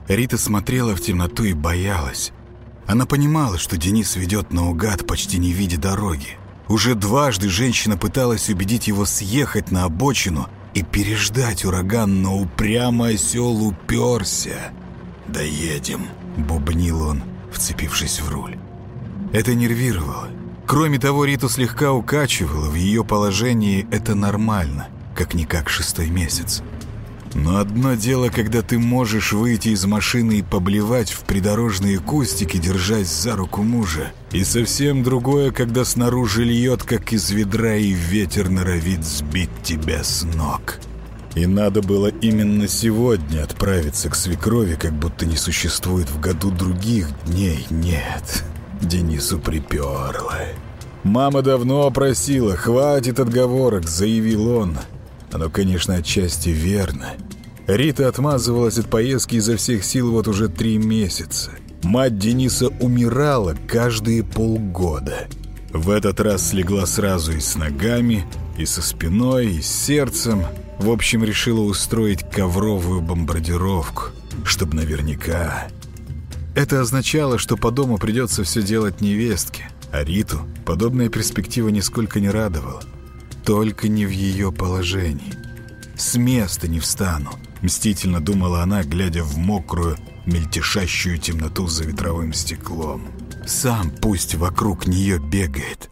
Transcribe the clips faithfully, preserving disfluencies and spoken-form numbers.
Рита смотрела в темноту и боялась. Она понимала, что Денис ведет наугад, почти не видя дороги. Уже дважды женщина пыталась убедить его съехать на обочину и переждать ураган, но упрямый осел уперся. «Доедем», — бубнил он, вцепившись в руль. Это нервировало. Кроме того, Риту слегка укачивало, в ее положении это нормально, как-никак шестой месяц. Но одно дело, когда ты можешь выйти из машины и поблевать в придорожные кустики, держась за руку мужа. И совсем другое, когда снаружи льет, как из ведра, и ветер норовит сбить тебя с ног. И надо было именно сегодня отправиться к свекрови, как будто не существует в году других дней. Нет, Денису приперло. «Мама давно просила, хватит отговорок», — заявил он. Оно, конечно, отчасти верно. Рита отмазывалась от поездки изо всех сил вот уже три месяца. Мать Дениса умирала каждые полгода. В этот раз слегла сразу и с ногами, и со спиной, и с сердцем. В общем, решила устроить ковровую бомбардировку, чтобы наверняка. Это означало, что по дому придется все делать невестке, а Риту подобная перспектива нисколько не радовала. Только не в ее положении. «С места не встану», — мстительно думала она, глядя в мокрую, мельтешащую темноту за ветровым стеклом. «Сам пусть вокруг нее бегает».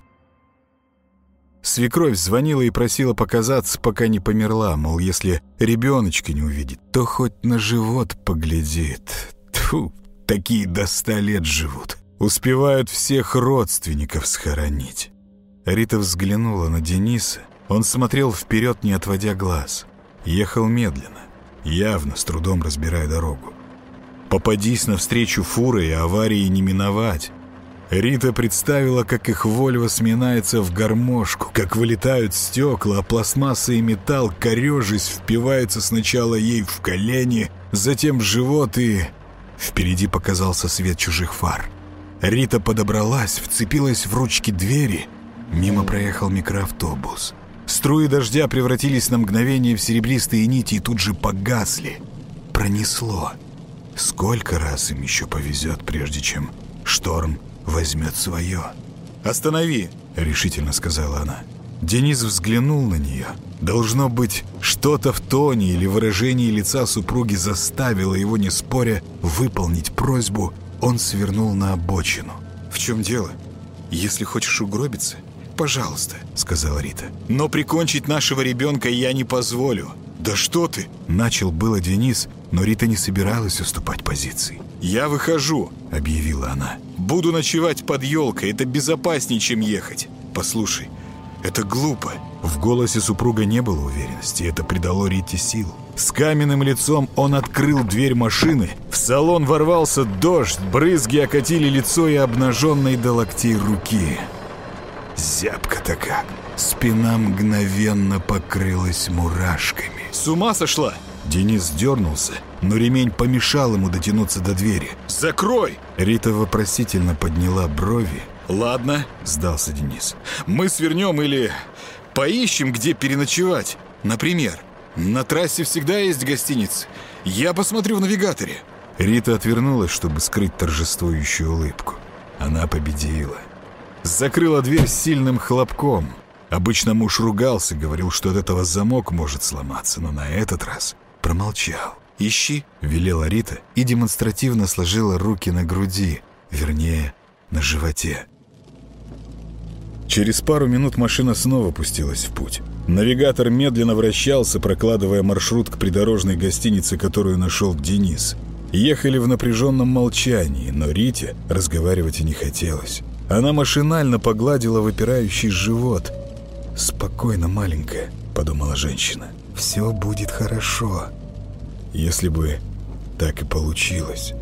Свекровь звонила и просила показаться, пока не померла, мол, если ребеночка не увидит, то хоть на живот поглядит. Тьфу, такие до ста лет живут. Успевают всех родственников схоронить. Рита взглянула на Дениса. Он смотрел вперед, не отводя глаз. Ехал медленно, явно с трудом разбирая дорогу. Попадись навстречу фуры, и аварии не миновать. Рита представила, как их Вольво сминается в гармошку, как вылетают стекла, а пластмасса и металл, корежась, впиваются сначала ей в колени, затем в живот, и... Впереди показался свет чужих фар. Рита подобралась, вцепилась в ручки двери. Мимо проехал микроавтобус. Струи дождя превратились на мгновение в серебристые нити и тут же погасли. Пронесло. Сколько раз им еще повезет, прежде чем шторм возьмет свое. «Останови!» — решительно сказала она. Денис взглянул на нее. Должно быть, что-то в тоне или выражении лица супруги заставило его, не споря, выполнить просьбу. Он свернул на обочину. «В чем дело? Если хочешь угробиться, пожалуйста», — сказала Рита. «Но прикончить нашего ребенка я не позволю». «Да что ты?» — начал было Денис, но Рита не собиралась уступать позиции. «Я выхожу», — объявила она. «Буду ночевать под елкой, это безопаснее, чем ехать. Послушай, это глупо». В голосе супруга не было уверенности, это придало Рите сил. С каменным лицом он открыл дверь машины. В салон ворвался дождь, брызги окатили лицо и обнаженные до локтей руки. Зябко-то как. Спина мгновенно покрылась мурашками. «С ума сошла?» Денис дернулся, но ремень помешал ему дотянуться до двери. «Закрой!» Рита вопросительно подняла брови. «Ладно», — сдался Денис. «Мы свернем или поищем, где переночевать. Например, на трассе всегда есть гостиница. Я посмотрю в навигаторе». Рита отвернулась, чтобы скрыть торжествующую улыбку. Она победила. Закрыла дверь с сильным хлопком. Обычно муж ругался, говорил, что от этого замок может сломаться, но на этот раз промолчал. «Ищи», — велела Рита и демонстративно сложила руки на груди, вернее, на животе. Через пару минут машина снова пустилась в путь. Навигатор медленно вращался, прокладывая маршрут к придорожной гостинице, которую нашел Денис. Ехали в напряженном молчании, но Рите разговаривать и не хотелось. Она машинально погладила выпирающий живот. «Спокойно, маленькая», — подумала женщина. «Все будет хорошо». Если бы так и получилось.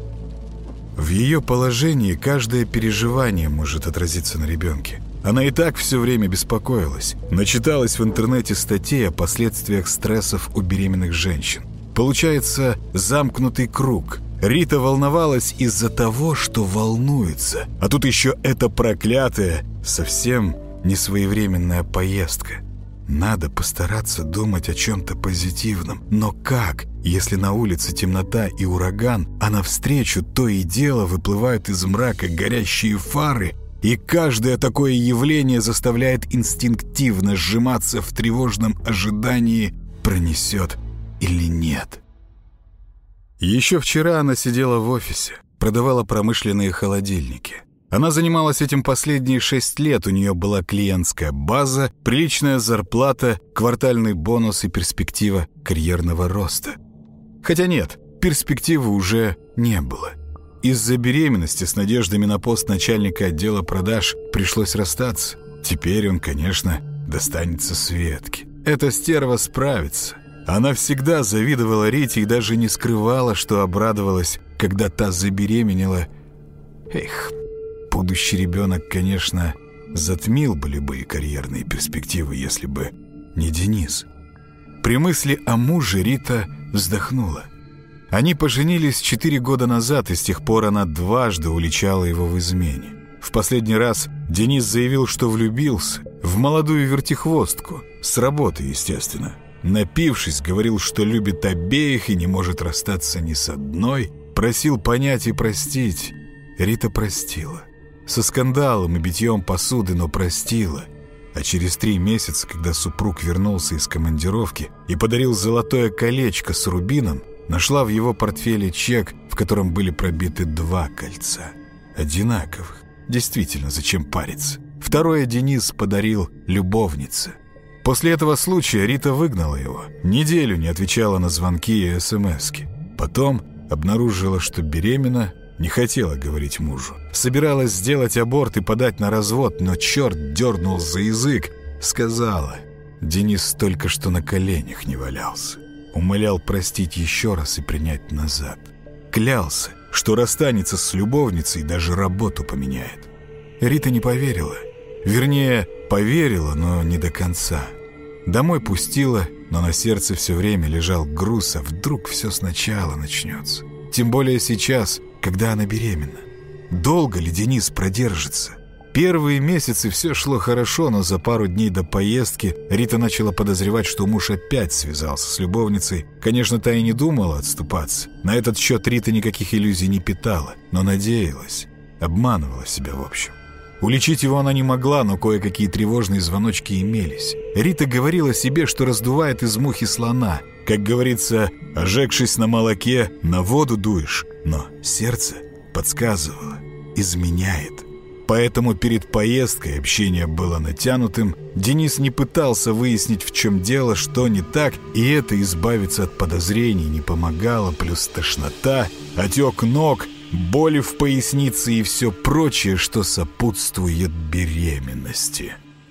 В ее положении каждое переживание может отразиться на ребенке. Она и так все время беспокоилась. Начиталась в интернете статей о последствиях стрессов у беременных женщин. Получается замкнутый круг. Рита волновалась из-за того, что волнуется. А тут еще эта проклятая, совсем несвоевременная поездка. Надо постараться думать о чем-то позитивном. Но как, если на улице темнота и ураган, а навстречу то и дело выплывают из мрака горящие фары, и каждое такое явление заставляет инстинктивно сжиматься в тревожном ожидании, пронесет или нет. Еще вчера она сидела в офисе, продавала промышленные холодильники. Она занималась этим последние шесть лет, у нее была клиентская база, приличная зарплата, квартальный бонус и перспектива карьерного роста. Хотя нет, перспективы уже не было. Из-за беременности с надеждами на пост начальника отдела продаж пришлось расстаться. Теперь он, конечно, достанется Светке. Эта стерва справится. Она всегда завидовала Рите и даже не скрывала, что обрадовалась, когда та забеременела. Эх, будущий ребенок, конечно, затмил бы любые карьерные перспективы, если бы не Денис. При мысли о муже Рита вздохнула. Они поженились четыре года назад, и с тех пор она дважды уличала его в измене. В последний раз Денис заявил, что влюбился в молодую вертихвостку, с работы, естественно. Напившись, говорил, что любит обеих и не может расстаться ни с одной, просил понять и простить. Рита простила. Со скандалом и битьем посуды, но простила. А через три месяца, когда супруг вернулся из командировки и подарил золотое колечко с рубином, нашла в его портфеле чек, в котором были пробиты два кольца. Одинаковых. Действительно, зачем париться? Второе Денис подарил любовнице. После этого случая Рита выгнала его. Неделю не отвечала на звонки и смски. Потом обнаружила, что беременна, не хотела говорить мужу. Собиралась сделать аборт и подать на развод, но черт дернул за язык. Сказала. Денис только что на коленях не валялся. Умолял простить еще раз и принять назад. Клялся, что расстанется с любовницей и даже работу поменяет. Рита не поверила. Вернее, поверила, но не до конца. Домой пустила, но на сердце все время лежал груз, а вдруг все сначала начнется. Тем более сейчас, когда она беременна. Долго ли Денис продержится? Первые месяцы все шло хорошо, но за пару дней до поездки Рита начала подозревать, что муж опять связался с любовницей. Конечно, та и не думала отступаться. На этот счет Рита никаких иллюзий не питала, но надеялась. Обманывала себя в общем. Уличить его она не могла, но кое-какие тревожные звоночки имелись. Рита говорила себе, что раздувает из мухи слона. Как говорится, ожегшись на молоке, на воду дуешь. Но сердце подсказывало, изменяет. Поэтому перед поездкой общение было натянутым. Денис не пытался выяснить, в чем дело, что не так, и это избавиться от подозрений не помогало, плюс тошнота, отек ног, боли в пояснице и все прочее, что сопутствует беременности.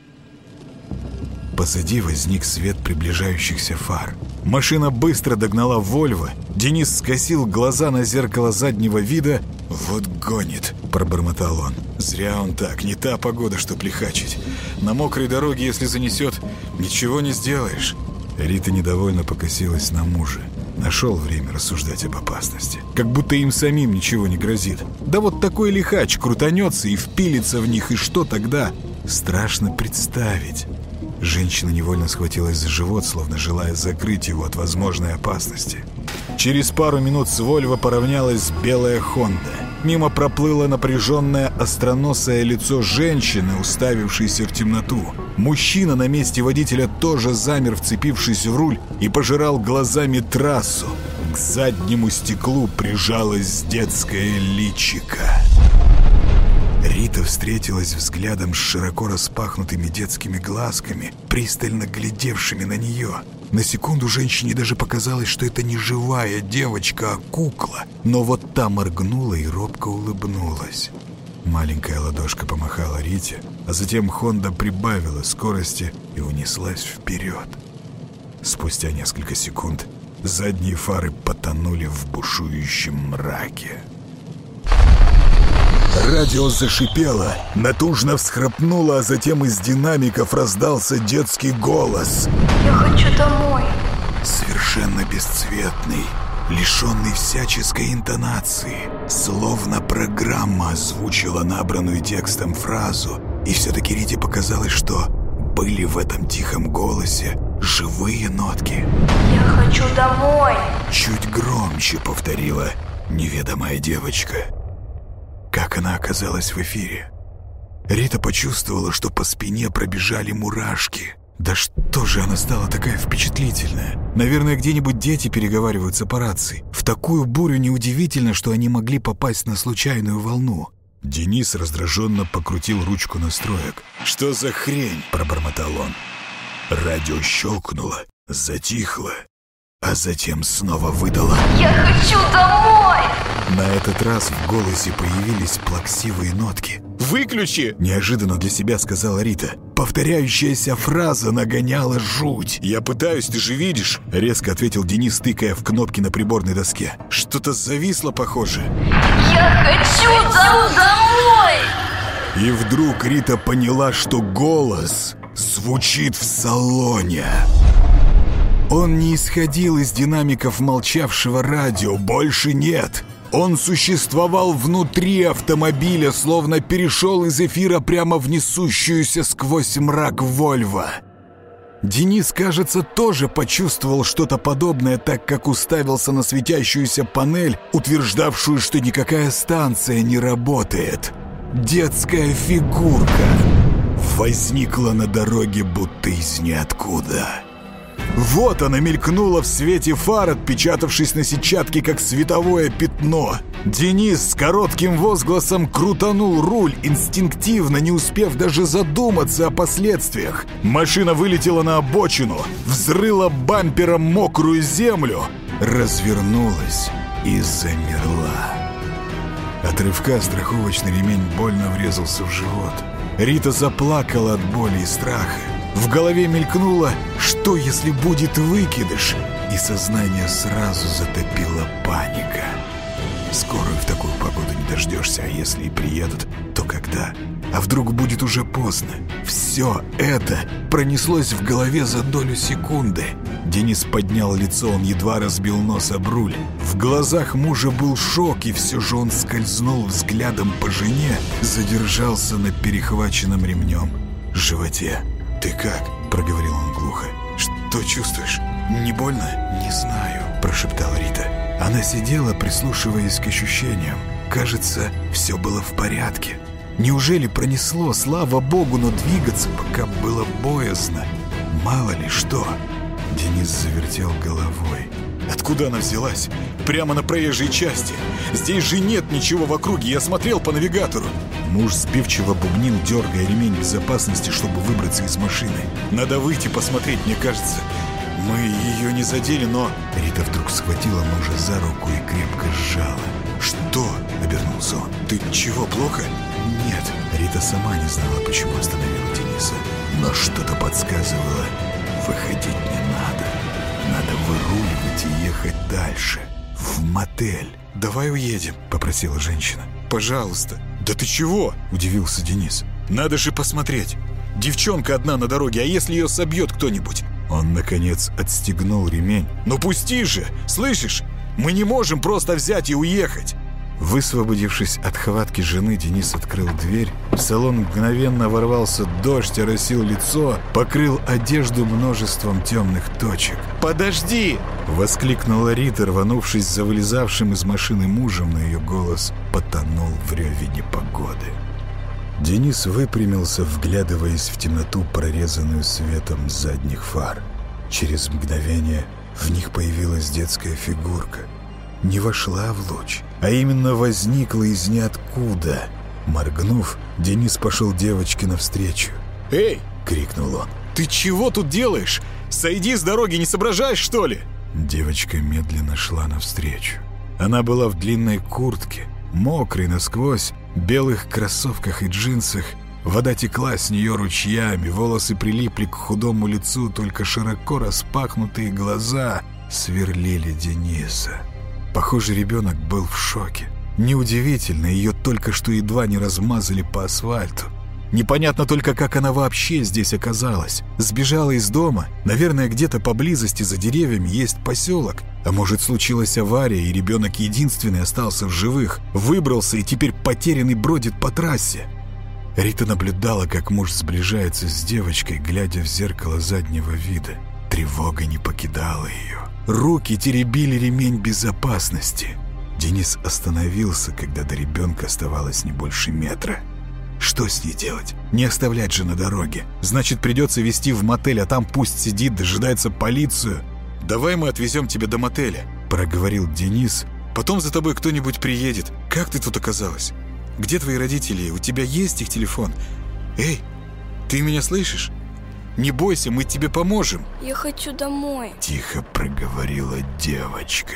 Позади возник свет приближающихся фар. Машина быстро догнала «Вольво». Денис скосил глаза на зеркало заднего вида. «Вот гонит», — пробормотал он. «Зря он так, не та погода, чтоб лихачить. На мокрой дороге, если занесет, ничего не сделаешь». Рита недовольно покосилась на мужа. Нашел время рассуждать об опасности. Как будто им самим ничего не грозит. Да вот такой лихач крутанется и впилится в них, и что тогда? Страшно представить. Женщина невольно схватилась за живот, словно желая закрыть его от возможной опасности. Через пару минут с «Вольво» поравнялась белая «Хонда». Мимо проплыло напряженное остроносое лицо женщины, уставившейся в темноту. Мужчина на месте водителя тоже замер, вцепившись в руль, и пожирал глазами трассу. К заднему стеклу прижалось детское личико. Рита встретилась взглядом с широко распахнутыми детскими глазками, пристально глядевшими на нее. На секунду женщине даже показалось, что это не живая девочка, а кукла. Но вот та моргнула и робко улыбнулась. Маленькая ладошка помахала Рите, а затем «Хонда» прибавила скорости и унеслась вперед. Спустя несколько секунд задние фары потонули в бушующем мраке. Радио зашипело, натужно всхрапнуло, а затем из динамиков раздался детский голос. «Я хочу домой». Совершенно бесцветный, лишенный всяческой интонации, словно программа озвучила набранную текстом фразу. И все-таки Рите показалось, что были в этом тихом голосе живые нотки. «Я хочу домой!» Чуть громче повторила неведомая девочка. Как она оказалась в эфире? Рита почувствовала, что по спине пробежали мурашки. Да что же она стала такая впечатлительная? Наверное, где-нибудь дети переговариваются по рации. В такую бурю неудивительно, что они могли попасть на случайную волну. Денис раздраженно покрутил ручку настроек. «Что за хрень?» – пробормотал он. Радио щелкнуло, затихло, а затем снова выдало: «Я хочу домой!» На этот раз в голосе появились плаксивые нотки. «Выключи!» – неожиданно для себя сказала Рита. Повторяющаяся фраза нагоняла жуть. «Я пытаюсь, ты же видишь!» – резко ответил Денис, тыкая в кнопки на приборной доске. «Что-то зависло, похоже». «Я хочу домой!» И вдруг Рита поняла, что голос звучит в салоне. Он не исходил из динамиков молчавшего радио, больше нет. Он существовал внутри автомобиля, словно перешел из эфира прямо в несущуюся сквозь мрак Вольво. Денис, кажется, тоже почувствовал что-то подобное, так как уставился на светящуюся панель, утверждавшую, что никакая станция не работает. Детская фигурка возникла на дороге будто из ниоткуда. Вот она мелькнула в свете фар, отпечатавшись на сетчатке, как световое пятно. Денис с коротким возгласом крутанул руль, инстинктивно, не успев даже задуматься о последствиях. Машина вылетела на обочину, взрыла бампером мокрую землю, развернулась и замерла. От рывка страховочный ремень больно врезался в живот. Рита заплакала от боли и страха. В голове мелькнуло: что если будет выкидыш? И сознание сразу затопила паника. Скорую в такую погоду не дождешься, а если и приедут, то когда? А вдруг будет уже поздно? Все это пронеслось в голове за долю секунды. Денис поднял лицо, он едва разбил нос об руль. В глазах мужа был шок, и все же он скользнул взглядом по жене, задержался на перехваченном ремнем животе. «Ты как?» – проговорил он глухо. «Что чувствуешь? Не больно?» «Не знаю», – прошептала Рита. Она сидела, прислушиваясь к ощущениям. Кажется, все было в порядке. Неужели пронесло? Слава богу, но двигаться пока было боязно. Мало ли что. Денис завертел головой. Откуда она взялась? Прямо на проезжей части. Здесь же нет ничего в округе, я смотрел по навигатору. Муж сбивчиво бубнил, дергая ремень безопасности, чтобы выбраться из машины. Надо выйти посмотреть, мне кажется. Мы ее не задели, но... Рита вдруг схватила мужа за руку и крепко сжала. «Что?» — обернулся он. «Ты чего, плохо?» «Нет». Рита сама не знала, почему остановила Дениса. Но что-то подсказывало: выходить не надо. Надо выруливать и ехать дальше. В мотель. «Давай уедем», — попросила женщина. «Пожалуйста». «Да ты чего?» — удивился Денис. «Надо же посмотреть. Девчонка одна на дороге, а если ее собьет кто-нибудь?» Он, наконец, отстегнул ремень. «Ну пусти же! Слышишь? Мы не можем просто взять и уехать!» Высвободившись от хватки жены, Денис открыл дверь. В салон мгновенно ворвался дождь, оросил лицо, покрыл одежду множеством темных точек. «Подожди!» — воскликнула Рита, рванувшись за вылезавшим из машины мужем, но ее голос потонул в реве непогоды. Денис выпрямился, вглядываясь в темноту, прорезанную светом задних фар. Через мгновение в них появилась детская фигурка. Не вошла в луч, а именно возникла из ниоткуда. Моргнув, Денис пошел девочке навстречу. «Эй!» — крикнул он. «Ты чего тут делаешь? Сойди с дороги, не соображаешь, что ли?» Девочка медленно шла навстречу. Она была в длинной куртке, мокрой насквозь, белых кроссовках и джинсах. Вода текла с нее ручьями, волосы прилипли к худому лицу, только широко распахнутые глаза сверлили Дениса. Похоже, ребенок был в шоке. Неудивительно, ее только что едва не размазали по асфальту. Непонятно только, как она вообще здесь оказалась. Сбежала из дома. Наверное, где-то поблизости за деревьями есть поселок. А может, случилась авария, и ребенок единственный остался в живых. Выбрался и теперь потерянный бродит по трассе. Рита наблюдала, как муж сближается с девочкой, глядя в зеркало заднего вида. Тревога не покидала ее. Руки теребили ремень безопасности. Денис остановился, когда до ребенка оставалось не больше метра. Что с ней делать? Не оставлять же на дороге. Значит, придется везти в мотель, а там пусть сидит, дожидается полицию. «Давай мы отвезем тебя до мотеля», — проговорил Денис. «Потом за тобой кто-нибудь приедет. Как ты тут оказалась? Где твои родители? У тебя есть их телефон? Эй, ты меня слышишь? Не бойся, мы тебе поможем». Я хочу домой. Тихо проговорила девочка.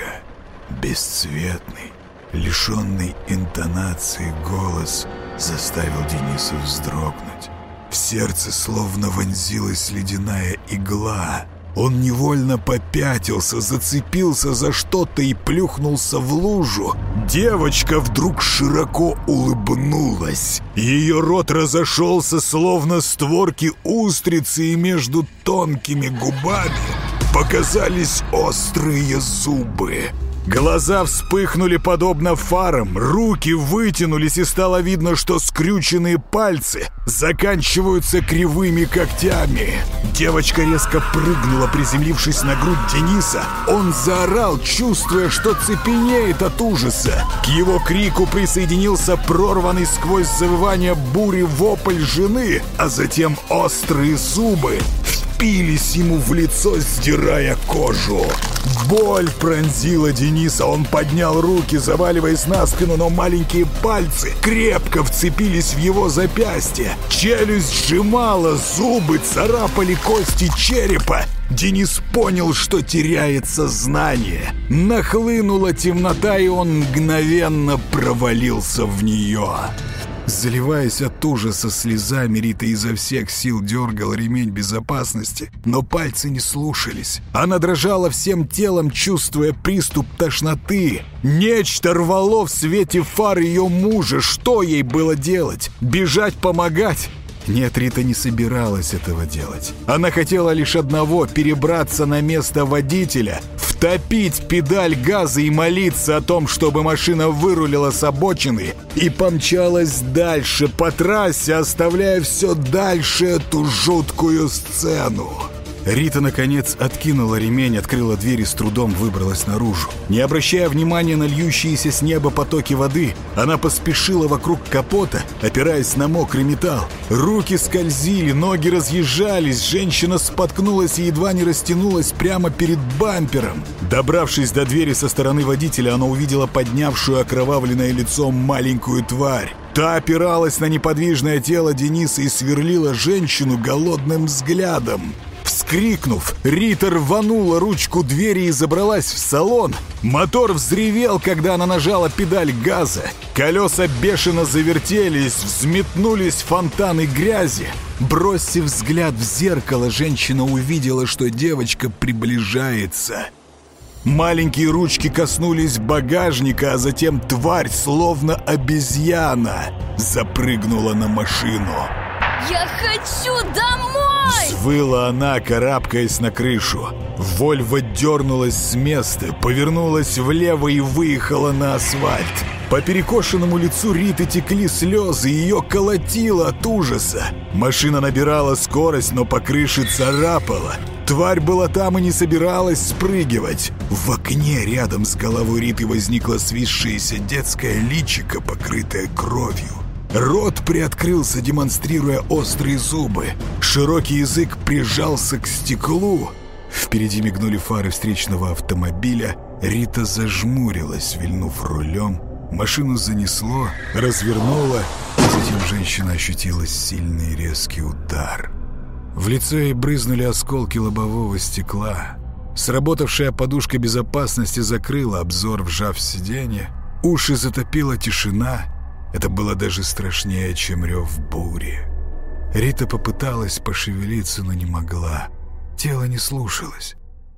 Бесцветный, лишенный интонации голос заставил Дениса вздрогнуть. В сердце словно вонзилась ледяная игла. Он невольно попятился, зацепился за что-то и плюхнулся в лужу. Девочка вдруг широко улыбнулась. Ее рот разошелся, словно створки устрицы, и между тонкими губами показались острые зубы. Глаза вспыхнули подобно фарам, руки вытянулись, и стало видно, что скрюченные пальцы заканчиваются кривыми когтями. Девочка резко прыгнула, приземлившись на грудь Дениса. Он заорал, чувствуя, что цепенеет от ужаса. К его крику присоединился прорванный сквозь завывание бури вопль жены, а затем острые зубы впились ему в лицо, сдирая кожу. Боль пронзила Дениса. Он поднял руки, заваливаясь на спину, но маленькие пальцы крепко вцепились в его запястье. Челюсть сжимала, зубы царапали кости черепа. Денис понял, что теряет сознание. Нахлынула темнота, и он мгновенно провалился в нее. Заливаясь от ужаса слезами, Рита изо всех сил дергала ремень безопасности, но пальцы не слушались. Она дрожала всем телом, чувствуя приступ тошноты. Нечто рвало в свете фар ее мужа. Что ей было делать? Бежать, помогать? Нет, Рита не собиралась этого делать. Она хотела лишь одного — перебраться на место водителя, втопить педаль газа и молиться о том, чтобы машина вырулила с обочины и помчалась дальше по трассе, оставляя все дальше эту жуткую сцену. Рита, наконец, откинула ремень, открыла дверь и с трудом выбралась наружу. Не обращая внимания на льющиеся с неба потоки воды, она поспешила вокруг капота, опираясь на мокрый металл. Руки скользили, ноги разъезжались, женщина споткнулась и едва не растянулась прямо перед бампером. Добравшись до двери со стороны водителя, она увидела поднявшую окровавленное лицо маленькую тварь. Та опиралась на неподвижное тело Дениса и сверлила женщину голодным взглядом. Вскрикнув, Рита рванула ручку двери и забралась в салон. Мотор взревел, когда она нажала педаль газа. Колеса бешено завертелись, взметнулись фонтаны грязи. Бросив взгляд в зеркало, женщина увидела, что девочка приближается. Маленькие ручки коснулись багажника, а затем тварь, словно обезьяна, запрыгнула на машину. Я хочу домой! Взвыла она, карабкаясь на крышу. Вольво дернулась с места, повернулась влево и выехала на асфальт. По перекошенному лицу Риты текли слезы, ее колотило от ужаса. Машина набирала скорость, но по крыше царапала. Тварь была там и не собиралась спрыгивать. В окне рядом с головой Риты возникло свисшееся детское личико, покрытое кровью. Рот приоткрылся, демонстрируя острые зубы. Широкий язык прижался к стеклу. Впереди мигнули фары встречного автомобиля. Рита зажмурилась, вильнув рулем. Машину занесло, развернуло, и затем женщина ощутила сильный резкий удар. В лицо ей брызнули осколки лобового стекла. Сработавшая подушка безопасности закрыла обзор, вжав в сиденье. Уши затопила тишина. Это было даже страшнее, чем рев бури. Рита попыталась пошевелиться, но не могла. Тело не слушалось.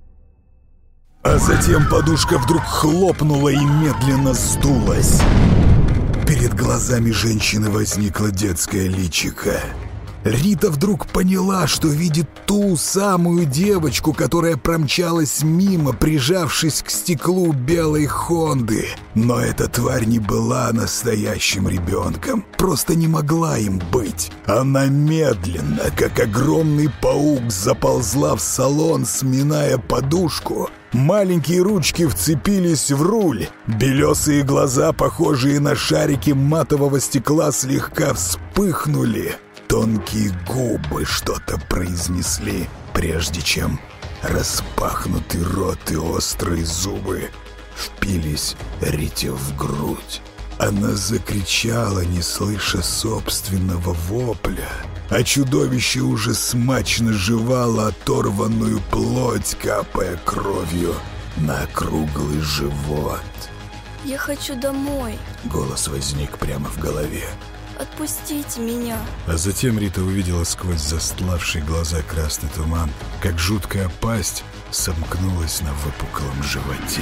А затем подушка вдруг хлопнула и медленно сдулась. Перед глазами женщины возникло детское личико. Рита вдруг поняла, что видит ту самую девочку, которая промчалась мимо, прижавшись к стеклу белой Хонды. Но эта тварь не была настоящим ребенком, просто не могла им быть. Она медленно, как огромный паук, заползла в салон, сминая подушку. Маленькие ручки вцепились в руль. Белесые глаза, похожие на шарики матового стекла, слегка вспыхнули. Тонкие губы что-то произнесли, прежде чем распахнутый рот и острые зубы впились Рите в грудь. Она закричала, не слыша собственного вопля, а чудовище уже смачно жевало оторванную плоть, капая кровью на круглый живот. Я хочу домой. Голос возник прямо в голове. Отпустите меня. А затем Рита увидела сквозь застлавшие глаза красный туман, как жуткая пасть сомкнулась на выпуклом животе.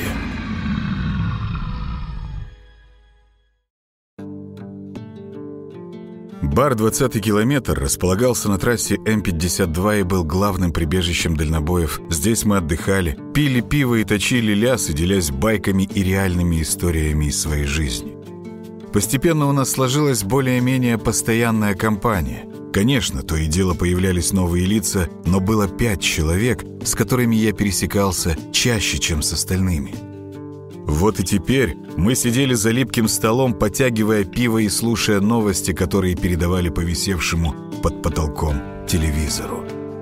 Бар «двадцатый километр» располагался на трассе эм пятьдесят два и был главным прибежищем дальнобоев. Здесь мы отдыхали, пили пиво и точили лясы, делясь байками и реальными историями из своей жизни. Постепенно у нас сложилась более-менее постоянная компания. Конечно, то и дело появлялись новые лица, но было пять человек, с которыми я пересекался чаще, чем с остальными. Вот и теперь мы сидели за липким столом, потягивая пиво и слушая новости, которые передавали по висевшему под потолком телевизору.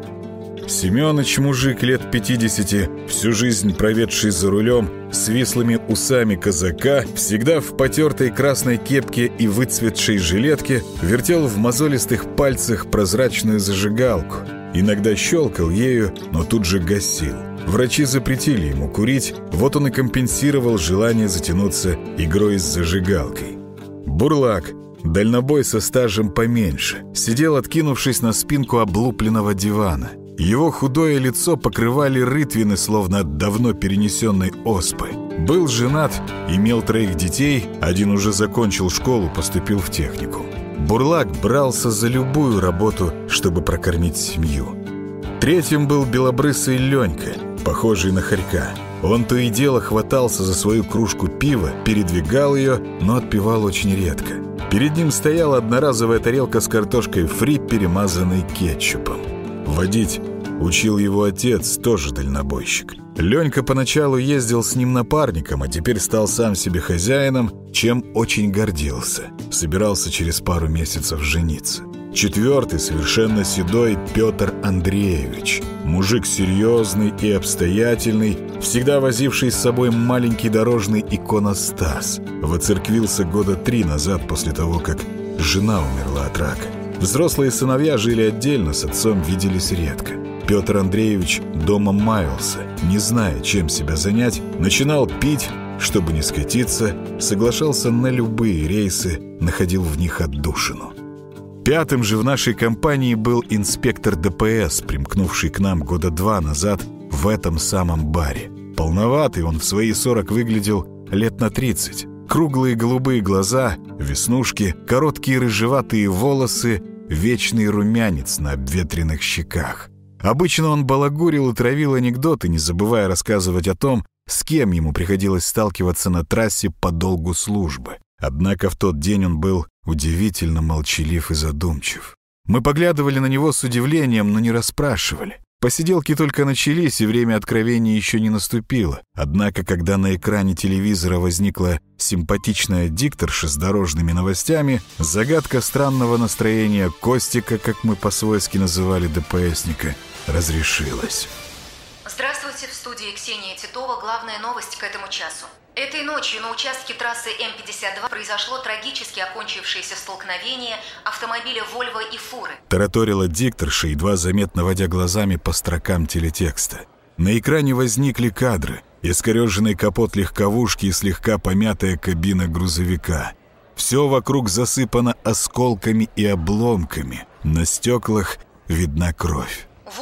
Семёныч, мужик лет пятидесяти, всю жизнь проведший за рулем, с вислыми усами казака, всегда в потертой красной кепке и выцветшей жилетке, вертел в мозолистых пальцах прозрачную зажигалку. Иногда щелкал ею, но тут же гасил. Врачи запретили ему курить, вот он и компенсировал желание затянуться игрой с зажигалкой. Бурлак, дальнобой со стажем поменьше, сидел, откинувшись на спинку облупленного дивана. Его худое лицо покрывали рытвины, словно от давно перенесенной оспы. Был женат, имел троих детей, один уже закончил школу, поступил в техникум. Бурлак брался за любую работу, чтобы прокормить семью. Третьим был белобрысый Ленька, похожий на хорька. Он то и дело хватался за свою кружку пива, передвигал ее, но отпивал очень редко. Перед ним стояла одноразовая тарелка с картошкой фри, перемазанной кетчупом. Водить учил его отец, тоже дальнобойщик. Ленька поначалу ездил с ним напарником, а теперь стал сам себе хозяином, чем очень гордился. Собирался через пару месяцев жениться. Четвертый, совершенно седой, Петр Андреевич. Мужик серьезный и обстоятельный, всегда возивший с собой маленький дорожный иконостас. Воцерквился года три назад после того, как жена умерла от рака. Взрослые сыновья жили отдельно, с отцом виделись редко. Петр Андреевич дома маялся, не зная, чем себя занять, начинал пить, чтобы не скатиться, соглашался на любые рейсы, находил в них отдушину. Пятым же в нашей компании был инспектор дэ пэ эс, примкнувший к нам года два назад в этом самом баре. Полноватый он в свои сорок выглядел лет на тридцать. Круглые голубые глаза, веснушки, короткие рыжеватые волосы, вечный румянец на обветренных щеках. Обычно он балагурил и травил анекдоты, не забывая рассказывать о том, с кем ему приходилось сталкиваться на трассе по долгу службы. Однако в тот день он был удивительно молчалив и задумчив. Мы поглядывали на него с удивлением, но не расспрашивали. Посиделки только начались, и время откровений еще не наступило. Однако, когда на экране телевизора возникла симпатичная дикторша с дорожными новостями, загадка странного настроения Костика, как мы по-свойски называли дэ пэ эсника, разрешилась. Здравствуйте, в студии Ксения Титова. Главная новость к этому часу. Этой ночью на участке трассы эм пятьдесят два произошло трагически окончившееся столкновение автомобиля «Вольво» и фуры. Тараторила дикторша, едва заметно водя глазами по строкам телетекста. На экране возникли кадры. Искореженный капот легковушки и слегка помятая кабина грузовика. Все вокруг засыпано осколками и обломками. На стеклах видна кровь. «Вольво»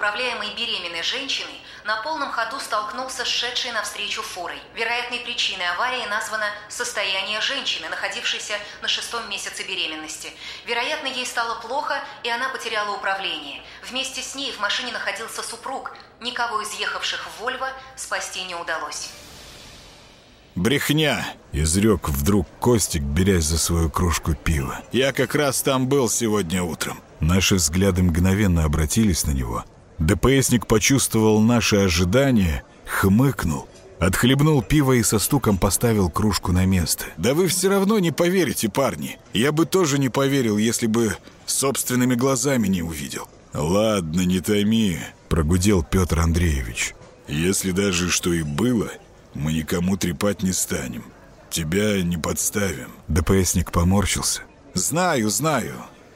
управляемой беременной женщиной на полном ходу столкнулся с шедшей навстречу фурой. Вероятной причиной аварии названо состояние женщины, находившейся на шестом месяце беременности. Вероятно, ей стало плохо, и она потеряла управление. Вместе с ней в машине находился супруг. Никого из ехавших в «Вольво» спасти не удалось. «Брехня!» — изрек вдруг Костик, берясь за свою кружку пива. «Я как раз там был сегодня утром». Наши взгляды мгновенно обратились на него. ДПСник почувствовал наши ожидания, хмыкнул, отхлебнул пиво и со стуком поставил кружку на место. «Да вы все равно не поверите, парни. Я бы тоже не поверил, если бы собственными глазами не увидел». «Ладно, не томи», — прогудел Петр Андреевич. «Если даже что и было, мы никому трепать не станем. Тебя не подставим». ДПСник поморщился. «Знаю, знаю.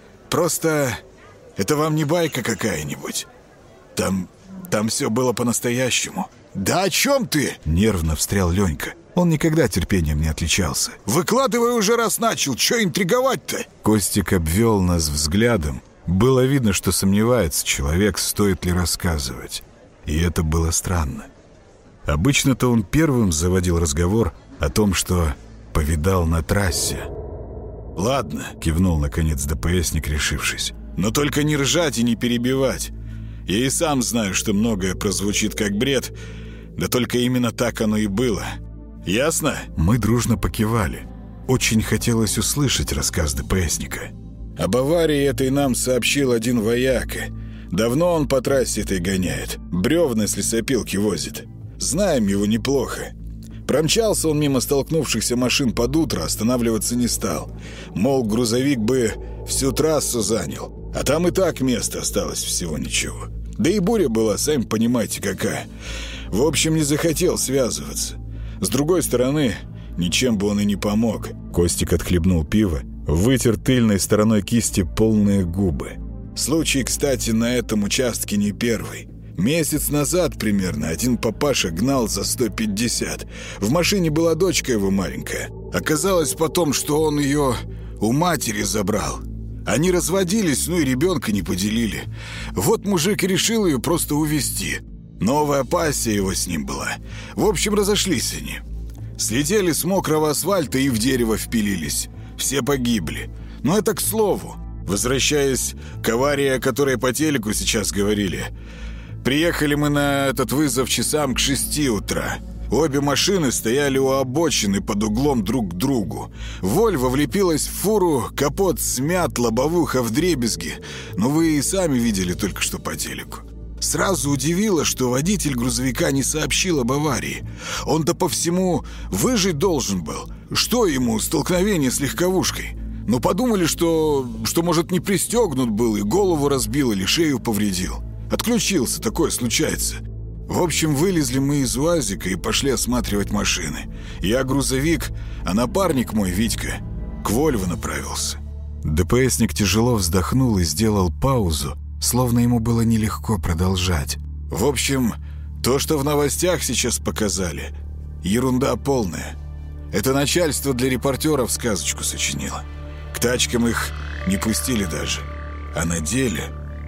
Просто это вам не байка какая-нибудь. Там, там все было по-настоящему». «Да о чем ты?» — нервно встрял Ленька. Он никогда терпением не отличался. «Выкладывай уже, раз начал. Че интриговать-то?» Костик обвел нас взглядом. Было видно, что сомневается человек, стоит ли рассказывать. И это было странно. Обычно-то он первым заводил разговор о том, что повидал на трассе. «Ладно», — кивнул наконец ДПСник, решившись. «Но только не ржать и не перебивать. Я и сам знаю, что многое прозвучит как бред, да только именно так оно и было. Ясно?» Мы дружно покивали. Очень хотелось услышать рассказ ДПСника. «Об аварии этой нам сообщил один вояка. Давно он по трассе этой гоняет. Бревна с лесопилки возит. Знаем его неплохо. Промчался он мимо столкнувшихся машин под утро, останавливаться не стал. Мол, грузовик бы всю трассу занял. А там и так места осталось всего ничего. Да и буря была, сами понимаете, какая. В общем, не захотел связываться. С другой стороны, ничем бы он и не помог». Костик отхлебнул пиво, вытер тыльной стороной кисти полные губы. «Случай, кстати, на этом участке не первый. Месяц назад примерно один папаша гнал за сто пятьдесят. В машине была дочка его маленькая. Оказалось потом, что он ее у матери забрал. Они разводились, ну и ребенка не поделили. Вот мужик решил ее просто увезти. Новая пассия его с ним была. В общем, разошлись они. Слетели с мокрого асфальта и в дерево впилились. Все погибли. Но это к слову. Возвращаясь к аварии, о которой по телеку сейчас говорили. Приехали мы на этот вызов часам к шести утра. Обе машины стояли у обочины под углом друг к другу. «Вольво» влепилась в фуру, капот смят, лобовуха вдребезги. Но вы и сами видели только что по телеку. Сразу удивило, что водитель грузовика не сообщил об аварии. Он-то по всему выжить должен был. Что ему, столкновение с легковушкой? Ну, подумали, что, что может, не пристегнут был и голову разбил или шею повредил. Отключился, такое случается. В общем, вылезли мы из УАЗика и пошли осматривать машины. Я грузовик, а напарник мой, Витька, к «Вольво» направился. ДПСник тяжело вздохнул и сделал паузу, словно ему было нелегко продолжать. В общем, то, что в новостях сейчас показали, ерунда полная. Это начальство для репортеров сказочку сочинило. К тачкам их не пустили даже. А на деле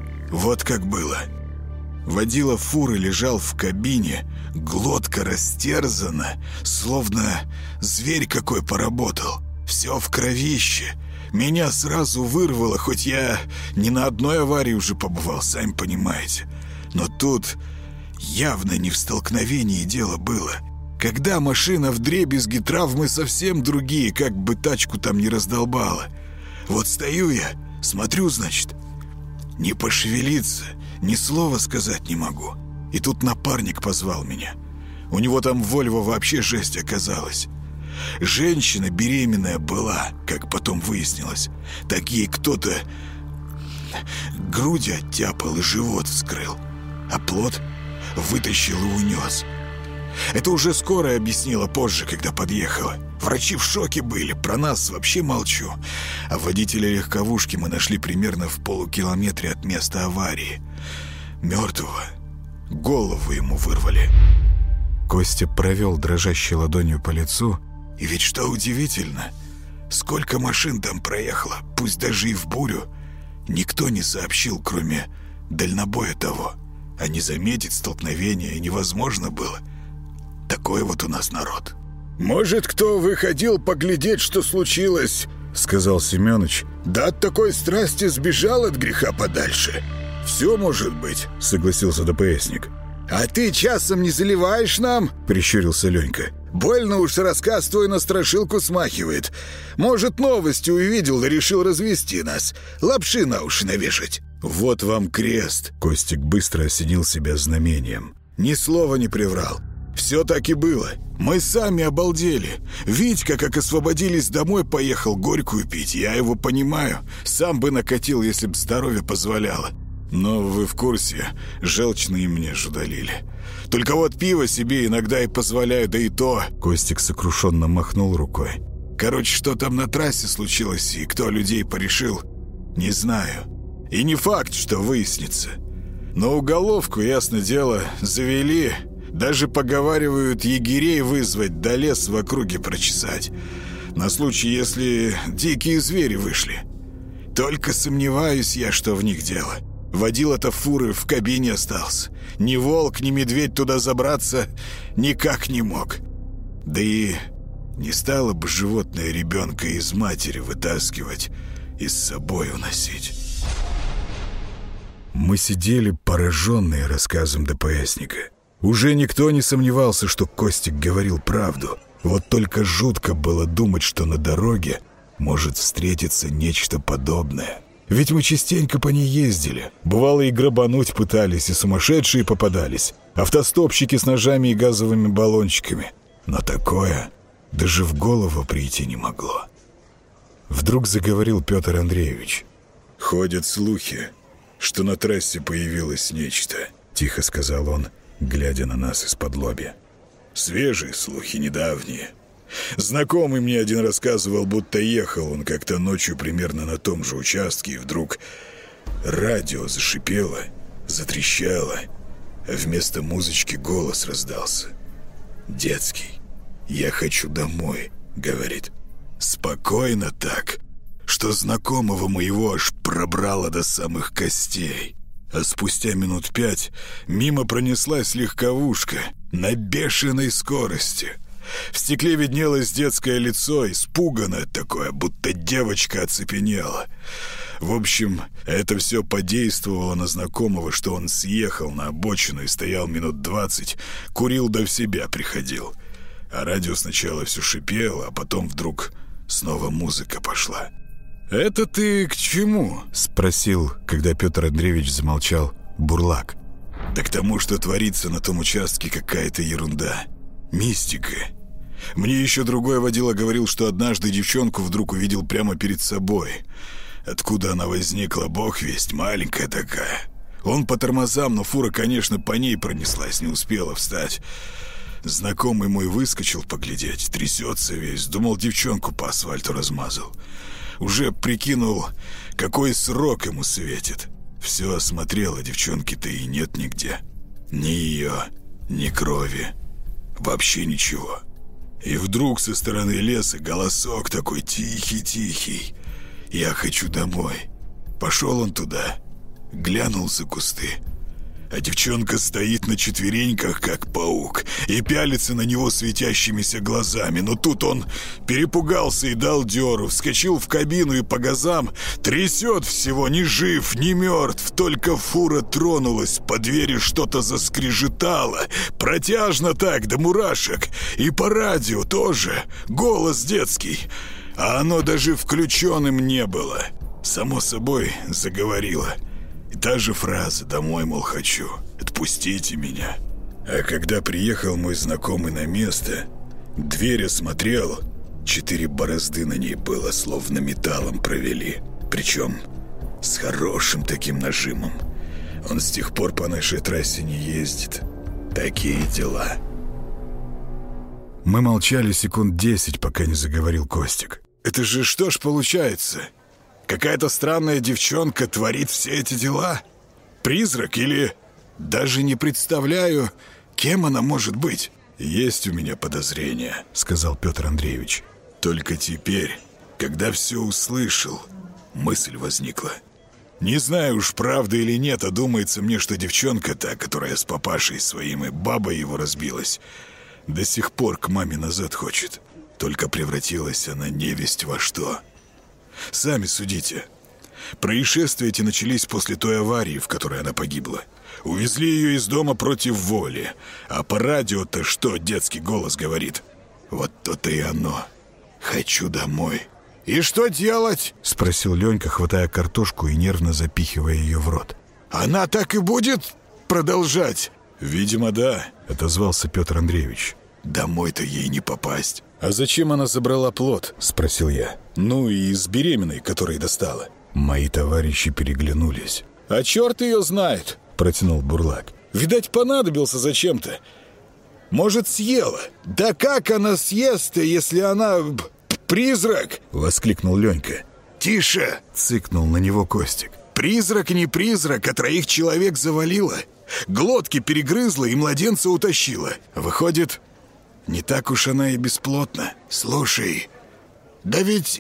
вот как было. Водила фуры лежал в кабине, глотка растерзана, словно зверь какой поработал. Все в кровище. Меня сразу вырвало, хоть я не на одной аварии уже побывал, сами понимаете. Но тут явно не в столкновении дело было. Когда машина вдребезги, травмы совсем другие, как бы тачку там не раздолбала. Вот стою я, смотрю, значит, не пошевелиться, ни слова сказать не могу. И тут напарник позвал меня. У него там «Вольво» вообще жесть оказалась. Женщина беременная была, как потом выяснилось. Так ей кто-то груди оттяпал и живот вскрыл. А плод вытащил и унес. Это уже скорая объяснила позже, когда подъехала. Врачи в шоке были, про нас вообще молчу. А водителя легковушки мы нашли примерно в полукилометре от места аварии. Мертвого. Голову ему вырвали. Костя провел дрожащей ладонью по лицу. И ведь что удивительно, сколько машин там проехало, пусть даже и в бурю, никто не сообщил, кроме дальнобоя того. а не заметить столкновение невозможно было. Такой вот у нас народ. «Может, кто выходил поглядеть, что случилось?» — сказал Семёныч. «Да от такой страсти сбежал от греха подальше». «Все может быть», — согласился ДПСник. «А ты часом не заливаешь нам?» — прищурился Ленька. «Больно уж рассказ твой на страшилку смахивает. Может, новости увидел да решил развести нас. Лапши на уши навешать». «Вот вам крест!» — Костик быстро осенил себя знамением. «Ни слова не приврал. Все так и было. Мы сами обалдели. Витька, как освободились домой, поехал горькую пить. Я его понимаю. Сам бы накатил, если б здоровье позволяло. Но вы в курсе, желчные мне жудалили. Только вот пиво себе иногда и позволяю, да и то...» Костик сокрушенно махнул рукой. «Короче, что там на трассе случилось и кто людей порешил, не знаю. И не факт, что выяснится. Но уголовку, ясно дело, завели. Даже поговаривают егерей вызвать, да лес в округе прочесать. На случай, если дикие звери вышли. Только сомневаюсь я, что в них дело. Водила-то фуры в кабине остался. Ни волк, ни медведь туда забраться никак не мог. Да и не стало бы животное ребенка из матери вытаскивать и с собой уносить». Мы сидели, пораженные рассказом ДПСника. Уже никто не сомневался, что Костик говорил правду. Вот только жутко было думать, что на дороге может встретиться нечто подобное. Ведь мы частенько по ней ездили. Бывало, и грабануть пытались, и сумасшедшие попадались. Автостопщики с ножами и газовыми баллончиками. Но такое даже в голову прийти не могло. Вдруг заговорил Петр Андреевич. «Ходят слухи, что на трассе появилось нечто», — тихо сказал он, глядя на нас из-под лобья. «Свежие слухи, недавние. Знакомый мне один рассказывал, будто ехал он как-то ночью примерно на том же участке, и вдруг радио зашипело, затрещало, а вместо музычки голос раздался. Детский. «Я хочу домой», — говорит. Спокойно так, что знакомого моего аж пробрало до самых костей. А спустя минут пять мимо пронеслась легковушка на бешеной скорости. В стекле виднелось детское лицо, испуганное такое, будто девочка оцепенела. В общем, это все подействовало на знакомого, что он съехал на обочину и стоял минут двадцать, курил да в себя приходил. А радио сначала все шипело, а потом вдруг снова музыка пошла. «Это ты к чему?» — спросил, когда Петр Андреевич замолчал, Бурлак. «Да к тому, что творится на том участке какая-то ерунда. Мистика. Мне еще другой водила говорил, что однажды девчонку вдруг увидел прямо перед собой. Откуда она возникла, бог весть, маленькая такая. Он по тормозам, но фура, конечно, по ней пронеслась, не успела встать. Знакомый мой выскочил поглядеть, трясется весь, думал, девчонку по асфальту размазал. Уже прикинул, какой срок ему светит. Все осмотрел, а девчонки-то и нет нигде. Ни ее, ни крови. Вообще ничего. И вдруг со стороны леса голосок такой тихий-тихий. «Я хочу домой». Пошел он туда, глянул за кусты. А девчонка стоит на четвереньках, как паук, и пялится на него светящимися глазами. Но тут он перепугался и дал дёру, вскочил в кабину и по газам трясет всего, ни жив, ни мертв. Только фура тронулась, по двери что-то заскрежетало, протяжно так, до мурашек. И по радио тоже, голос детский, а оно даже включенным не было. Само собой заговорило. И та же фраза «домой, мол, хочу, отпустите меня». А когда приехал мой знакомый на место, дверь осмотрел, четыре борозды на ней было, словно металлом провели. Причем с хорошим таким нажимом. Он с тех пор по нашей трассе не ездит. Такие дела. Мы молчали секунд десять, пока не заговорил Костик. «Это же что ж получается? Какая-то странная девчонка творит все эти дела? Призрак или... Даже не представляю, кем она может быть». «Есть у меня подозрение», — сказал Петр Андреевич. «Только теперь, когда все услышал, мысль возникла. Не знаю уж, правда или нет, а думается мне, что девчонка та, которая с папашей своим и бабой его разбилась, до сих пор к маме назад хочет. Только превратилась она невесть во что. Сами судите. Происшествия эти начались после той аварии, в которой она погибла. Увезли ее из дома против воли. А по радио-то что детский голос говорит? Вот то-то и оно. Хочу домой. «И что делать?» — спросил Ленька, хватая картошку и нервно запихивая ее в рот. «Она так и будет продолжать?» «Видимо, да», — отозвался Петр Андреевич. «Домой-то ей не попасть». «А зачем она забрала плод?» — спросил я. «Ну и с беременной, которой достала». Мои товарищи переглянулись. «А черт ее знает!» — протянул Бурлак. «Видать, понадобился зачем-то. Может, съела?» «Да как она съест-то, если она... призрак!» — воскликнул Ленька. «Тише!» — цыкнул на него Костик. «Призрак не призрак, а троих человек завалило. Глотки перегрызла и младенца утащила. Выходит, не так уж она и бесплотна. Слушай, да ведь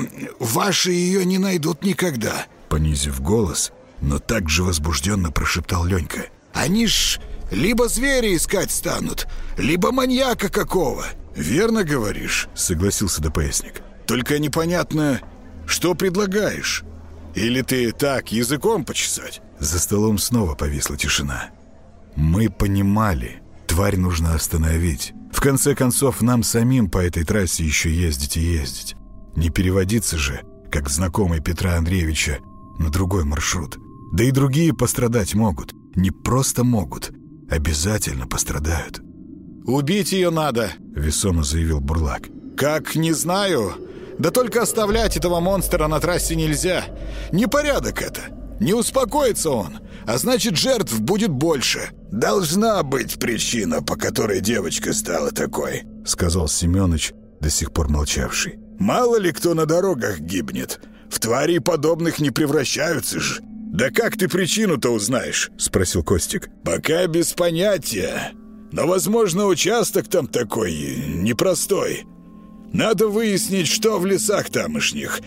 ваши ее не найдут никогда!» Понизив голос, но так же возбужденно прошептал Ленька. «Они ж либо зверя искать станут, либо маньяка какого!» «Верно говоришь», — согласился ДПСник. «Только непонятно, что предлагаешь? Или ты так, языком почесать?» За столом снова повисла тишина. Мы понимали, тварь нужно остановить. В конце концов, нам самим по этой трассе еще ездить и ездить. Не переводиться же, как знакомый Петра Андреевича, на другой маршрут. Да и другие пострадать могут. Не просто могут, обязательно пострадают. «Убить ее надо», — весомо заявил Бурлак. «Как, не знаю. Да только оставлять этого монстра на трассе нельзя. Непорядок это. Не успокоится он, а значит, жертв будет больше». «Должна быть причина, по которой девочка стала такой», — сказал Семёныч, до сих пор молчавший. «Мало ли кто на дорогах гибнет. В тварей подобных не превращаются же». «Да как ты причину-то узнаешь?» — спросил Костик. «Пока без понятия. Но, возможно, участок там такой непростой. Надо выяснить, что в лесах тамошних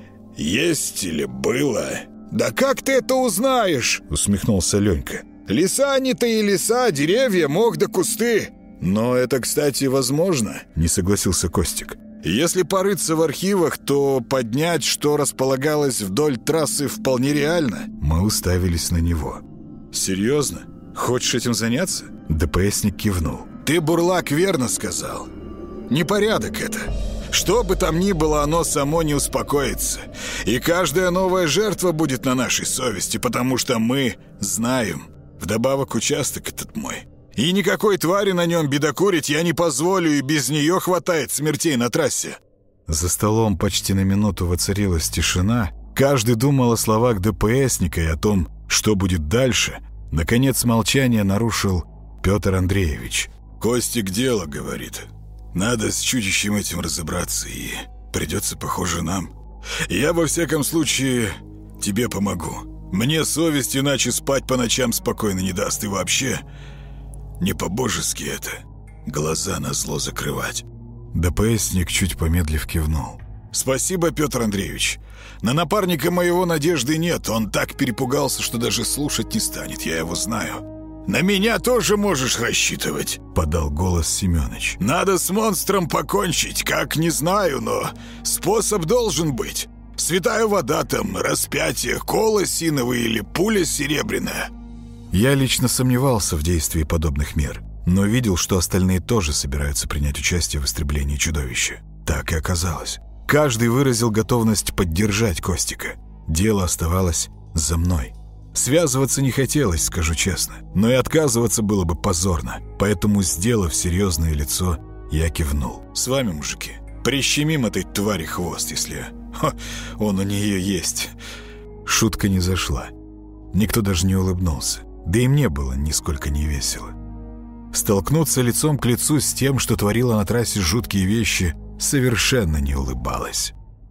есть или было». «Да как ты это узнаешь?» — усмехнулся Ленька. «Леса они-то и леса, деревья, мох да кусты». «Но это, кстати, возможно», — не согласился Костик. «Если порыться в архивах, то поднять, что располагалось вдоль трассы, вполне реально». Мы уставились на него. «Серьезно? Хочешь этим заняться?» ДПСник кивнул. «Ты, Бурлак, верно сказал. Непорядок это. Что бы там ни было, оно само не успокоится. И каждая новая жертва будет на нашей совести, потому что мы знаем. Вдобавок участок этот мой. И никакой твари на нем бедокурить я не позволю, и без нее хватает смертей на трассе». За столом почти на минуту воцарилась тишина. Каждый думал о словах ДПСника и о том, что будет дальше. Наконец молчание нарушил Петр Андреевич. «Костик дело, — говорит. Надо с чудищем этим разобраться, и придется, похоже, нам. Я, во всяком случае, тебе помогу. Мне совесть иначе спать по ночам спокойно не даст, и вообще не по-божески это — глаза на зло закрывать». ДПСник чуть помедлив кивнул. «Спасибо, Петр Андреевич. На напарника моего надежды нет. Он так перепугался, что даже слушать не станет. Я его знаю». «На меня тоже можешь рассчитывать», — подал голос Семёныч. «Надо с монстром покончить, как не знаю, но способ должен быть. Святая вода там, распятие, кола синовая или пуля серебряная». Я лично сомневался в действии подобных мер, но видел, что остальные тоже собираются принять участие в истреблении чудовища. Так и оказалось. Каждый выразил готовность поддержать Костика. Дело оставалось за мной. Связываться не хотелось, скажу честно, но и отказываться было бы позорно. Поэтому, сделав серьезное лицо, я кивнул. «С вами, мужики. Прищемим этой твари хвост, если Хо, он у нее есть». Шутка не зашла. Никто даже не улыбнулся. Да и мне было нисколько не весело. Столкнуться лицом к лицу с тем, что творила на трассе жуткие вещи, совершенно не улыбалось.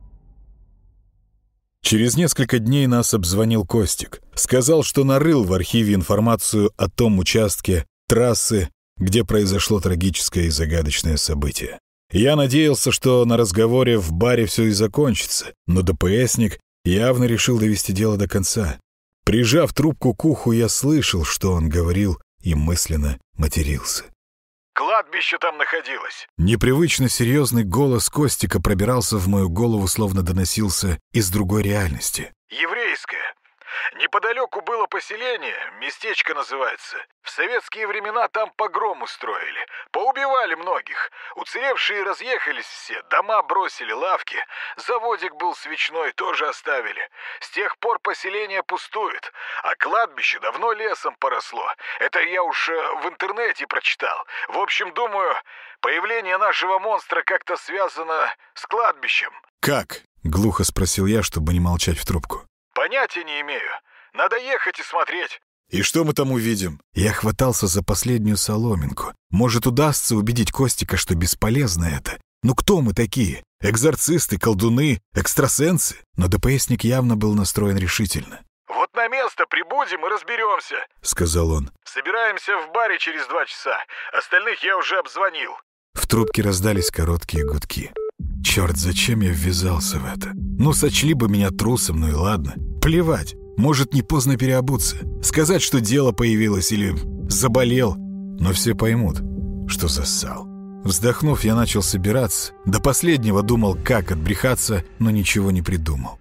Через несколько дней нас обзвонил Костик. Сказал, что нарыл в архиве информацию о том участке трассы, где произошло трагическое и загадочное событие. Я надеялся, что на разговоре в баре все и закончится, но ДПСник Явно решил довести дело до конца. Прижав трубку к уху, я слышал, что он говорил, и мысленно матерился. «Кладбище там находилось». Непривычно серьезный голос Костика пробирался в мою голову, словно доносился из другой реальности. «Еврейское. Неподалеку было поселение, местечко называется. В советские времена там погром устроили. Поубивали многих. Уцелевшие разъехались все, дома бросили, лавки. Заводик был свечной, тоже оставили. С тех пор поселение пустует. А кладбище давно лесом поросло. Это я уж в интернете прочитал. В общем, думаю, появление нашего монстра как-то связано с кладбищем». «Как?» — глухо спросил я, чтобы не молчать в трубку. «Понятия не имею. Надо ехать и смотреть». «И что мы там увидим?» Я хватался за последнюю соломинку. Может, удастся убедить Костика, что бесполезно это. Ну кто мы такие? Экзорцисты, колдуны, экстрасенсы? Но ДПСник явно был настроен решительно. «Вот на место прибудем и разберемся», — сказал он. «Собираемся в баре через два часа. Остальных я уже обзвонил». В трубке раздались короткие гудки. Черт, зачем я ввязался в это? Ну, сочли бы меня трусом, ну и ладно. Плевать. Может, не поздно переобуться. Сказать, что дело появилось или заболел. Но все поймут, что зассал. Вздохнув, я начал собираться. До последнего думал, как отбрехаться, но ничего не придумал.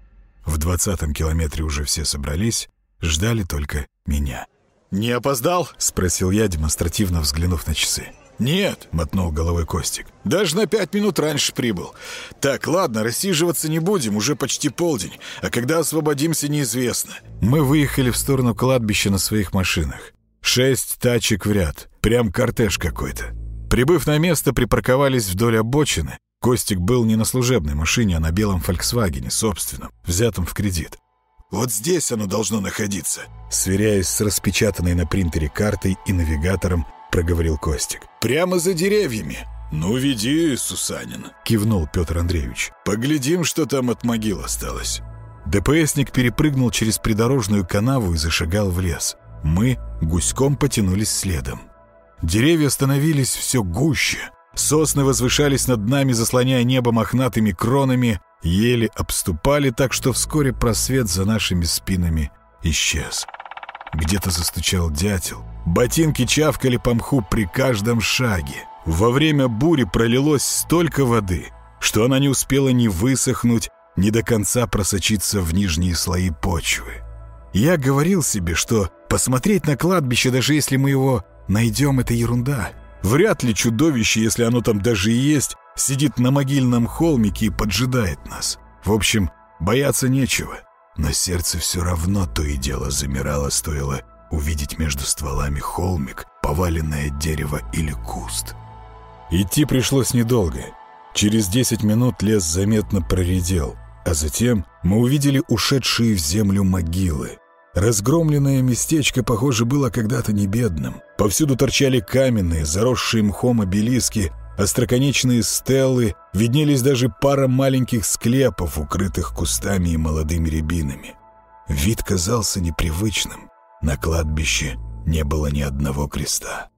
В двадцатом километре уже все собрались, ждали только меня. «Не опоздал?» — спросил я, демонстративно взглянув на часы. «Нет», — мотнул головой Костик. «Даже на пять минут раньше прибыл. Так, ладно, рассиживаться не будем, уже почти полдень, а когда освободимся, неизвестно». Мы выехали в сторону кладбища на своих машинах. Шесть тачек в ряд, прям кортеж какой-то. Прибыв на место, припарковались вдоль обочины. Костик был не на служебной машине, а на белом «Фольксвагене», собственном, взятом в кредит. «Вот здесь оно должно находиться», — сверяясь с распечатанной на принтере картой и навигатором, проговорил Костик. «Прямо за деревьями». «Ну, веди, Сусанин», — кивнул Петр Андреевич. «Поглядим, что там от могил осталось». ДПСник перепрыгнул через придорожную канаву и зашагал в лес. Мы гуськом потянулись следом. Деревья становились все гуще. Сосны возвышались над нами, заслоняя небо мохнатыми кронами. Ели обступали так, что вскоре просвет за нашими спинами исчез. Где-то застучал дятел. Ботинки чавкали по мху при каждом шаге. Во время бури пролилось столько воды, что она не успела ни высохнуть, ни до конца просочиться в нижние слои почвы. Я говорил себе, что посмотреть на кладбище, даже если мы его найдем, это ерунда. Вряд ли чудовище, если оно там даже и есть, сидит на могильном холмике и поджидает нас. В общем, бояться нечего. Но сердце все равно то и дело замирало, стоило увидеть между стволами холмик, поваленное дерево или куст. Идти пришлось недолго. Через десять минут лес заметно проредел, а затем мы увидели ушедшие в землю могилы. Разгромленное местечко, похоже, было когда-то не бедным. Повсюду торчали каменные, заросшие мхом обелиски, остроконечные стелы, виднелись даже пара маленьких склепов, укрытых кустами и молодыми рябинами. Вид казался непривычным. На кладбище не было ни одного креста.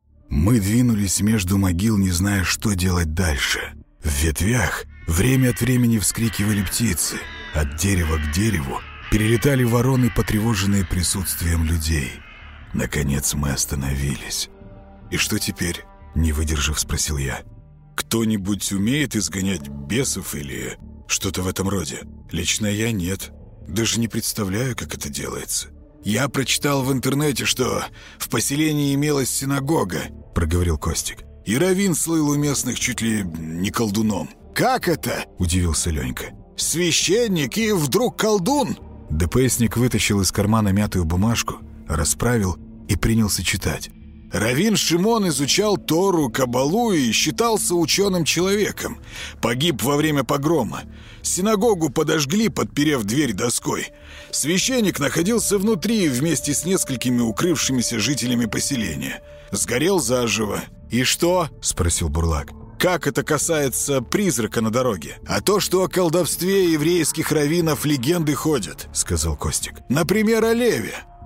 Мы двинулись между могил, не зная, что делать дальше. В ветвях время от времени вскрикивали птицы. От дерева к дереву перелетали вороны, потревоженные присутствием людей. Наконец мы остановились. «И что теперь?» — не выдержав, спросил я. «Кто-нибудь умеет изгонять бесов или что-то в этом роде? Лично я нет. Даже не представляю, как это делается». «Я прочитал в интернете, что в поселении имелась синагога», — проговорил Костик. «И раввин слыл у местных чуть ли не колдуном». «Как это?» — удивился Ленька. «Священник и вдруг колдун?» ДПСник вытащил из кармана мятую бумажку, расправил и принялся читать. «Раввин Шимон изучал Тору, Кабалу и считался ученым человеком. Погиб во время погрома. Синагогу подожгли, подперев дверь доской. Священник находился внутри вместе с несколькими укрывшимися жителями поселения. Сгорел заживо». «И что?» — спросил Бурлак. «Как это касается призрака на дороге?» «А то, что о колдовстве еврейских раввинов легенды ходят», — сказал Костик. «Например, о Леве.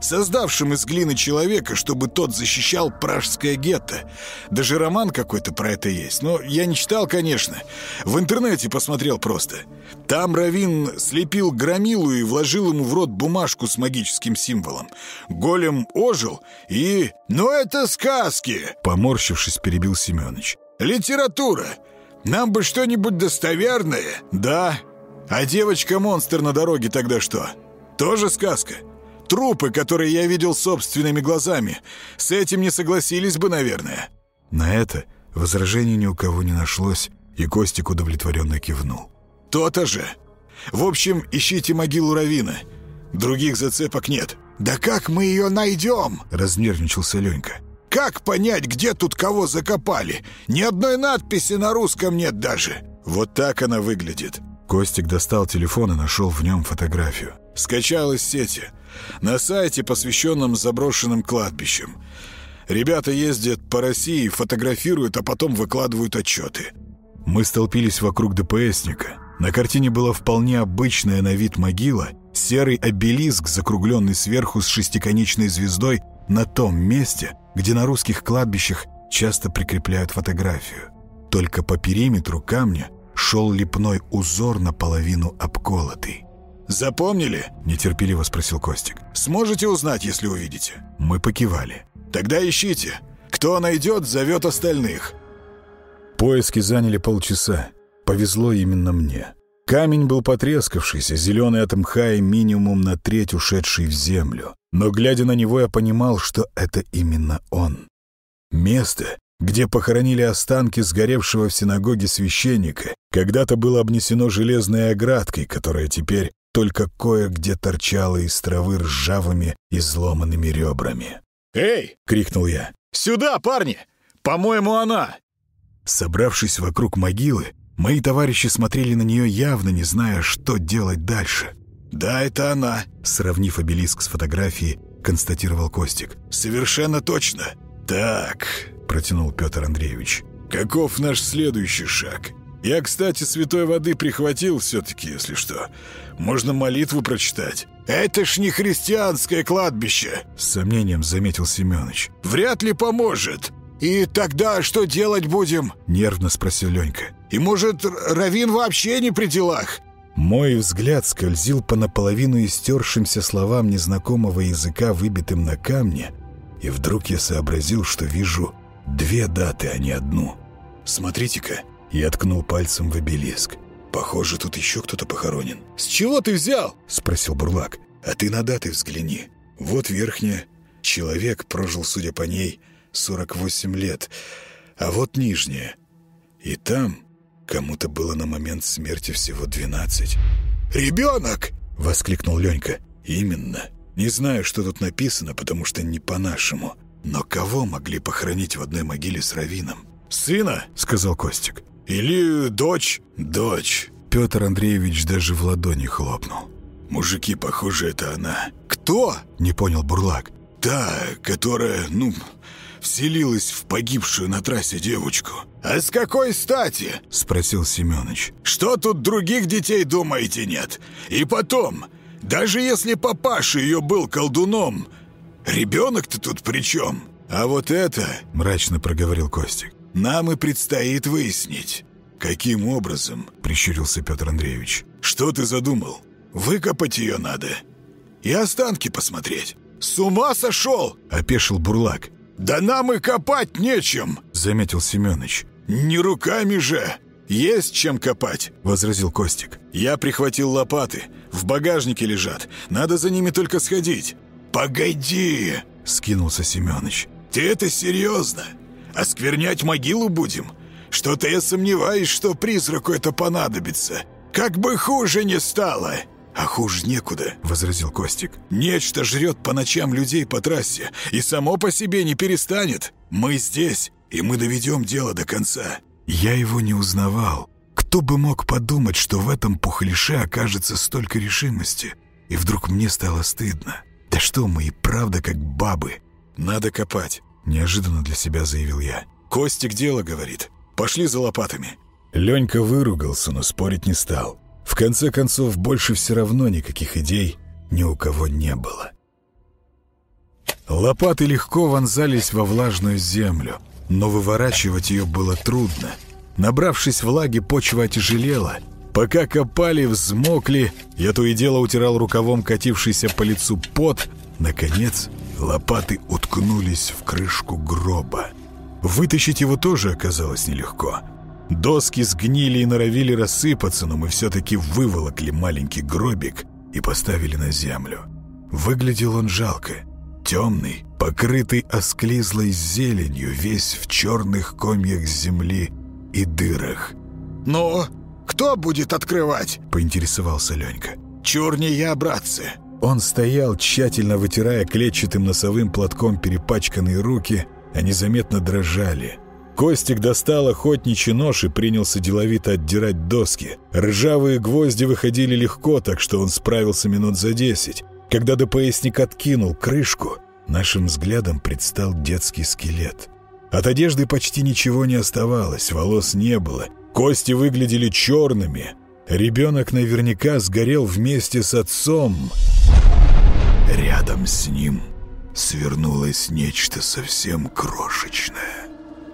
создавшим из глины человека, чтобы тот защищал пражское гетто. Даже роман какой-то про это есть. Но я не читал, конечно. В интернете посмотрел просто. Там Равин слепил громилу и вложил ему в рот бумажку с магическим символом. Голем ожил и... «Ну это сказки!» — поморщившись, перебил Семёныч. «Литература! Нам бы что-нибудь достоверное!» «Да. А девочка-монстр на дороге тогда что? Тоже сказка?» Трупы, которые я видел собственными глазами, с этим не согласились бы, наверное». На это возражений ни у кого не нашлось, и Костик удовлетворенно кивнул. «То-то же! В общем, ищите могилу Равина. Других зацепок нет». «Да как мы ее найдем?» — разнервничался Ленька. «Как понять, где тут кого закопали? Ни одной надписи на русском нет даже». «Вот так она выглядит». Костик достал телефон и нашел в нем фотографию. Скачал из сети. На сайте, посвященном заброшенным кладбищам. Ребята ездят по России, фотографируют, а потом выкладывают отчеты. Мы столпились вокруг ДПСника. На картине была вполне обычная на вид могила, серый обелиск, закругленный сверху с шестиконечной звездой, на том месте, где на русских кладбищах часто прикрепляют фотографию. Только по периметру камня шел лепной узор, наполовину обколотый. «Запомнили?» — нетерпеливо спросил Костик. «Сможете узнать, если увидите?» Мы покивали. «Тогда ищите. Кто найдет, зовет остальных». Поиски заняли полчаса. Повезло именно мне. Камень был потрескавшийся, зеленый от мха и минимум на треть ушедший в землю. Но, глядя на него, я понимал, что это именно он. Место, где похоронили останки сгоревшего в синагоге священника, когда-то было обнесено железной оградкой, которая теперь только кое-где торчала из травы ржавыми и сломанными ребрами. «Эй!» — крикнул я. «Сюда, парни! По-моему, она!» Собравшись вокруг могилы, мои товарищи смотрели на нее, явно не зная, что делать дальше. «Да, это она!» — сравнив обелиск с фотографией, констатировал Костик. «Совершенно точно!» «Так!» — протянул Петр Андреевич. «Каков наш следующий шаг? Я, кстати, святой воды прихватил все-таки, если что. Можно молитву прочитать». «Это ж не христианское кладбище!» — с сомнением заметил Семёныч. «Вряд ли поможет!» «И тогда что делать будем?» — нервно спросил Ленька. «И, может, Равин вообще не при делах?» Мой взгляд скользил по наполовину истершимся словам незнакомого языка, выбитым на камне, и вдруг я сообразил, что вижу две даты, а не одну. «Смотрите-ка!» — я ткнул пальцем в обелиск. «Похоже, тут еще кто-то похоронен». «С чего ты взял?» — спросил Бурлак. «А ты на даты взгляни. Вот верхняя. Человек прожил, судя по ней, сорок восемь лет. А вот нижняя. И там кому-то было на момент смерти всего двенадцать». «Ребенок!» — воскликнул Ленька. «Именно. Не знаю, что тут написано, потому что не по-нашему. Но кого могли похоронить в одной могиле с Равином?» «Сына?» — сказал Костик. «Или дочь?» «Дочь». Петр Андреевич даже в ладони хлопнул. «Мужики, похоже, это она». «Кто?» — не понял Бурлак. «Та, которая, ну, вселилась в погибшую на трассе девочку». «А с какой стати?» — спросил Семёныч. «Что тут других детей, думаете, нет? И потом, даже если папаша ее был колдуном, ребенок-то тут при чем?» «А вот это, — мрачно проговорил Костик, — нам и предстоит выяснить». «Каким образом?» — прищурился Петр Андреевич. «Что ты задумал? Выкопать ее надо. И останки посмотреть». «С ума сошел?» — опешил Бурлак. «Да нам и копать нечем», — заметил Семёныч. «Не руками же». «Есть чем копать», — возразил Костик. «Я прихватил лопаты. В багажнике лежат. Надо за ними только сходить». «Погоди», — скинулся Семёныч. «Ты это серьезно? Осквернять могилу будем? Что-то я сомневаюсь, что призраку это понадобится. Как бы хуже не стало». «А хуже некуда», — возразил Костик. «Нечто жрет по ночам людей по трассе и само по себе не перестанет. Мы здесь, и мы доведем дело до конца». Я его не узнавал. Кто бы мог подумать, что в этом пухляше окажется столько решимости? И вдруг мне стало стыдно. Да что мы и правда как бабы. «Надо копать», — неожиданно для себя заявил я. «Костик дело говорит. Пошли за лопатами». Ленька выругался, но спорить не стал. В конце концов, больше все равно никаких идей ни у кого не было. Лопаты легко вонзались во влажную землю, но выворачивать ее было трудно. Набравшись влаги, почва отяжелела. Пока копали, взмокли, я то и дело утирал рукавом катившийся по лицу пот. Наконец, лопаты уткнулись в крышку гроба. Вытащить его тоже оказалось нелегко. Доски сгнили и норовили рассыпаться, но мы все-таки выволокли маленький гробик и поставили на землю. Выглядел он жалко. Темный, покрытый осклизлой зеленью, весь в черных комьях земли и дырах. «Ну, кто будет открывать?» — поинтересовался Ленька. «Чур не я, братцы!» Он стоял, тщательно вытирая клетчатым носовым платком перепачканные руки, они заметно дрожали. Костик достал охотничий нож и принялся деловито отдирать доски. Ржавые гвозди выходили легко, так что он справился минут за десять. Когда ДПСник откинул крышку, нашим взглядом предстал детский скелет. От одежды почти ничего не оставалось, волос не было, кости выглядели черными. Ребенок наверняка сгорел вместе с отцом. Рядом с ним свернулось нечто совсем крошечное.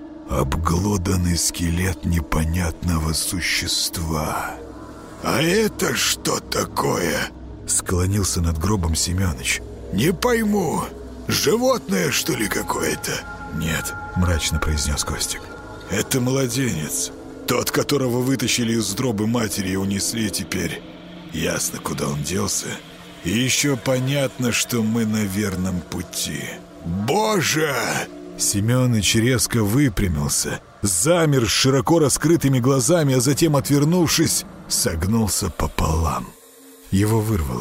Обглоданный скелет непонятного существа. «А это что такое?» — склонился над гробом Семёныч. «Не пойму, животное, что ли, какое-то?» «Нет», — мрачно произнес Костик. «Это младенец, тот, которого вытащили из утробы матери и унесли теперь. Ясно, куда он делся. И еще понятно, что мы на верном пути. Боже!» Семёныч резко выпрямился, замер с широко раскрытыми глазами, а затем, отвернувшись, согнулся пополам. Его вырвало.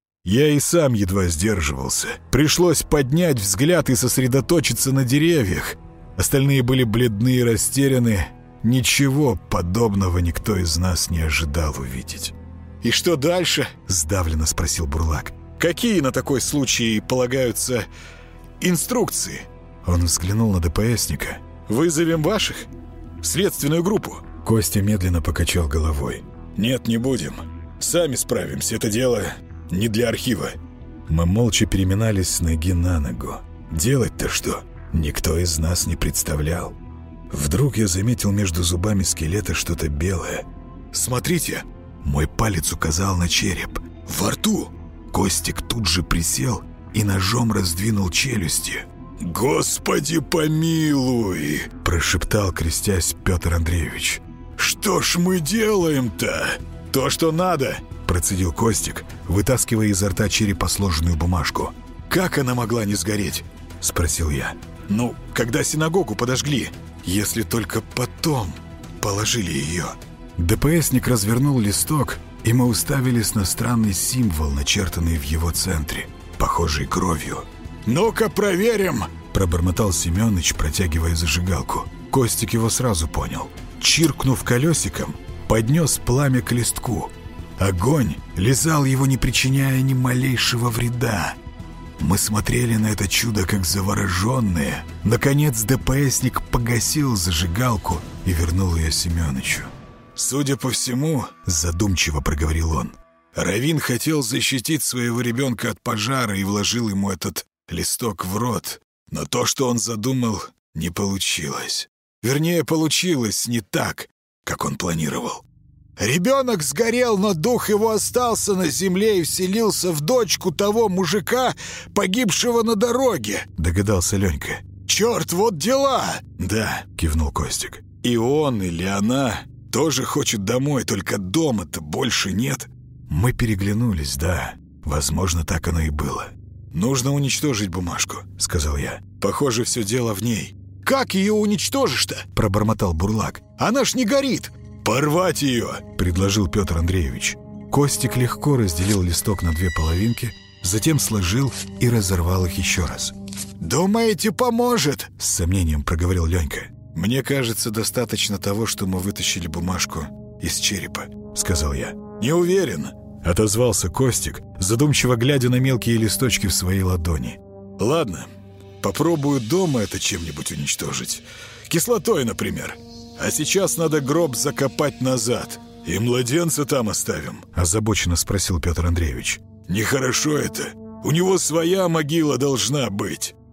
Я и сам едва сдерживался. Пришлось поднять взгляд и сосредоточиться на деревьях. Остальные были бледны и растеряны. Ничего подобного никто из нас не ожидал увидеть. «И что дальше?» — сдавленно спросил Бурлак. «Какие на такой случай полагаются инструкции?» Он взглянул на ДПСника. «Вызовем ваших? Следственную группу?» Костя медленно покачал головой. «Нет, не будем. Сами справимся. Это дело не для архива». Мы молча переминались с ноги на ногу. Делать-то что? Никто из нас не представлял. Вдруг я заметил между зубами скелета что-то белое. «Смотрите!» Мой палец указал на череп. «Во рту!» Костик тут же присел и ножом раздвинул челюсти. «Господи помилуй!» — прошептал, крестясь, Петр Андреевич. «Что ж мы делаем-то?» «То, что надо!» — процедил Костик, вытаскивая изо рта черепа сложенную бумажку. «Как она могла не сгореть?» — спросил я. «Ну, когда синагогу подожгли, если только потом положили ее». ДПСник развернул листок, и мы уставились на странный символ, начертанный в его центре, похожий кровью. «Ну-ка проверим!» — пробормотал Семёныч, протягивая зажигалку. Костик его сразу понял. Чиркнув колесиком, поднес пламя к листку. Огонь лизал его, не причиняя ни малейшего вреда. Мы смотрели на это чудо, как завороженные. Наконец ДПСник погасил зажигалку и вернул ее Семёнычу. «Судя по всему, — задумчиво проговорил он, — Равин хотел защитить своего ребенка от пожара и вложил ему этот листок в рот. Но то, что он задумал, не получилось. Вернее, получилось не так, как он планировал. Ребенок сгорел, но дух его остался на земле и вселился в дочку того мужика, погибшего на дороге», — догадался Ленька. «Черт, вот дела!» «Да», — кивнул Костик. «И он или она тоже хочет домой, только дома-то больше нет». Мы переглянулись, да, возможно, так оно и было. «Нужно уничтожить бумажку», — сказал я. «Похоже, все дело в ней». «Как ее уничтожишь-то?» — пробормотал Бурлак. «Она ж не горит!» «Порвать ее!» — предложил Петр Андреевич. Костик легко разделил листок на две половинки, затем сложил и разорвал их еще раз. «Думаете, поможет?» — с сомнением проговорил Ленька. «Мне кажется, достаточно того, что мы вытащили бумажку из черепа», — сказал я. «Не уверен», — отозвался Костик, задумчиво глядя на мелкие листочки в своей ладони. «Ладно, попробую дома это чем-нибудь уничтожить. Кислотой, например. А сейчас надо гроб закопать назад. И младенца там оставим», — озабоченно спросил Петр Андреевич. «Нехорошо это. У него своя могила должна быть».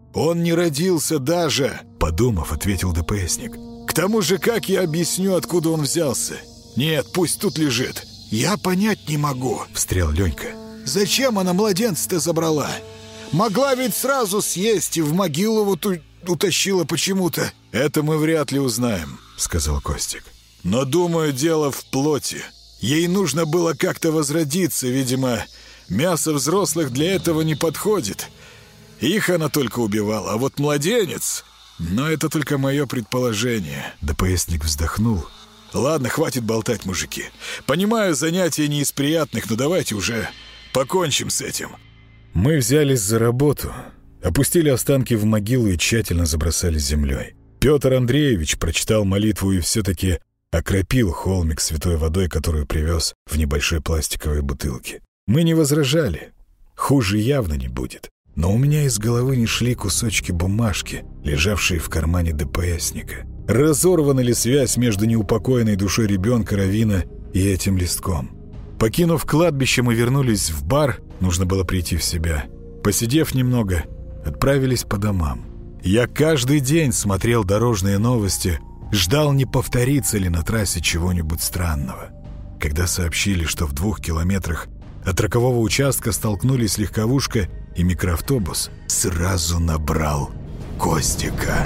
Он не родился даже, подумав, ответил ДПСник. К тому же, как я объясню, откуда он взялся? Нет, пусть тут лежит. Я понять не могу, встрял Ленька. Зачем она младенца-то забрала? Могла ведь сразу съесть и в могилу вот утащила почему-то. Это мы вряд ли узнаем, сказал Костик. Но, думаю, дело в плоти. Ей нужно было как-то возродиться, видимо, мясо взрослых для этого не подходит. Их она только убивала, а вот младенец... Но это только мое предположение. ДПСник вздохнул. Ладно, хватит болтать, мужики. Понимаю, занятия не из приятных, но давайте уже покончим с этим. Мы взялись за работу, опустили останки в могилу и тщательно забросали землей. Петр Андреевич прочитал молитву и все-таки окропил холмик святой водой, которую привез в небольшой пластиковой бутылке. Мы не возражали. Хуже явно не будет. Но у меня из головы не шли кусочки бумажки, лежавшие в кармане ДПСника. Разорвана ли связь между неупокоенной душой ребенка Равина и этим листком? Покинув кладбище, мы вернулись в бар, нужно было прийти в себя. Посидев немного, отправились по домам. Я каждый день смотрел дорожные новости, ждал, не повторится ли на трассе чего-нибудь странного. Когда сообщили, что в двух километрах от рокового участка столкнулись легковушка и микроавтобус, сразу набрал Костика.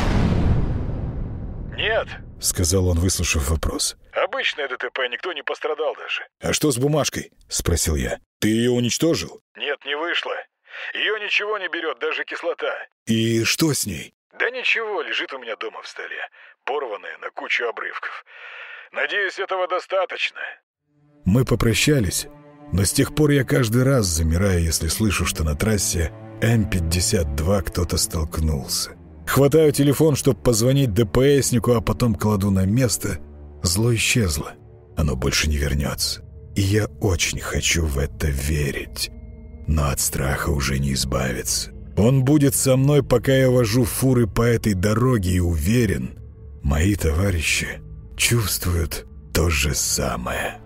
«Нет», — сказал он, выслушав вопрос. «Обычное ДТП, никто не пострадал даже». «А что с бумажкой?» — спросил я. «Ты ее уничтожил?» «Нет, не вышло. Ее ничего не берет, даже кислота». «И что с ней?» «Да ничего, лежит у меня дома в столе, порванная на кучу обрывков. Надеюсь, этого достаточно». Мы попрощались. Но с тех пор я каждый раз замираю, если слышу, что на трассе Эм пятьдесят два кто-то столкнулся. Хватаю телефон, чтобы позвонить ДПСнику, а потом кладу на место. Зло исчезло. Оно больше не вернется. И я очень хочу в это верить. Но от страха уже не избавиться. Он будет со мной, пока я вожу фуры по этой дороге, и уверен, мои товарищи чувствуют то же самое.